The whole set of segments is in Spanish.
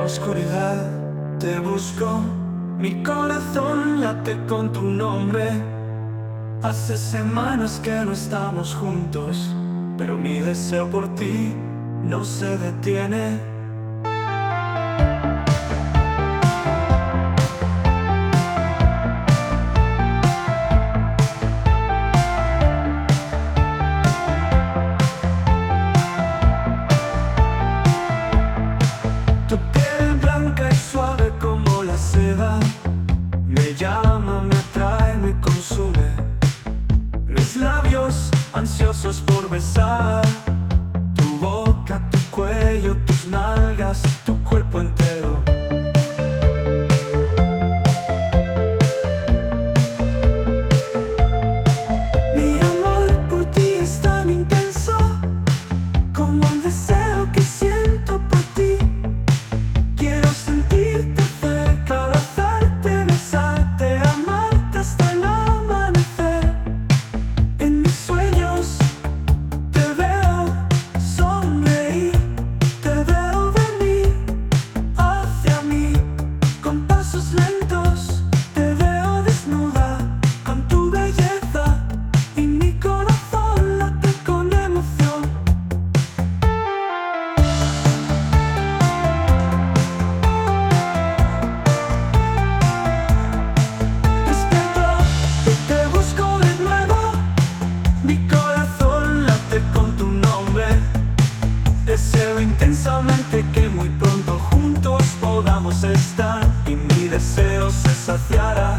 oscuridad te busco, mi corazón late con tu nombre. Hace semanas que no estamos juntos, pero mi deseo por ti no se detiene. Tu piel blanca y suave como la seda me llama, me atrae, me consume. Mis labios ansiosos por besar tu boca, tu cuello, tus nalgas, tu cuerpo entero. Mi amor por ti es tan intenso como el deseo que siento por ti. Quiero sentirte cerca, abrazarte, besarte, amarte hasta el amanecer. En mis sueños te veo sonreír, te veo venir hacia mí con pasos lentos. Te veo desnuda con tu belleza y mi corazón late con emoción. Despierto y te busco de nuevo, mi corazón late con tu nombre. Deseo intensamente que muy pronto juntos podamos estar y mi deseo se saciará.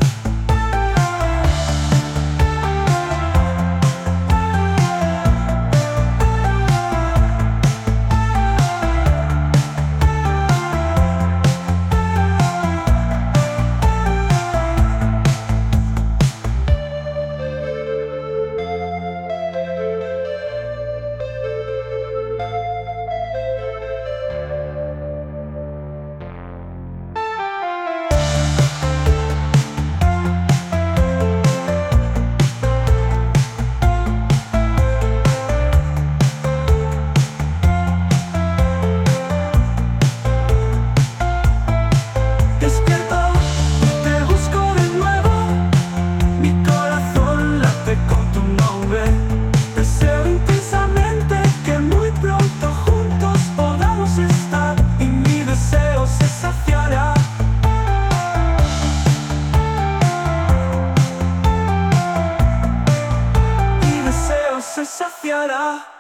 Despierto y te busco de nuevo, mi corazón late con tu nombre. Deseo intensamente que muy pronto juntos podamos estar y mi deseo se saciará. Mi deseo se saciará.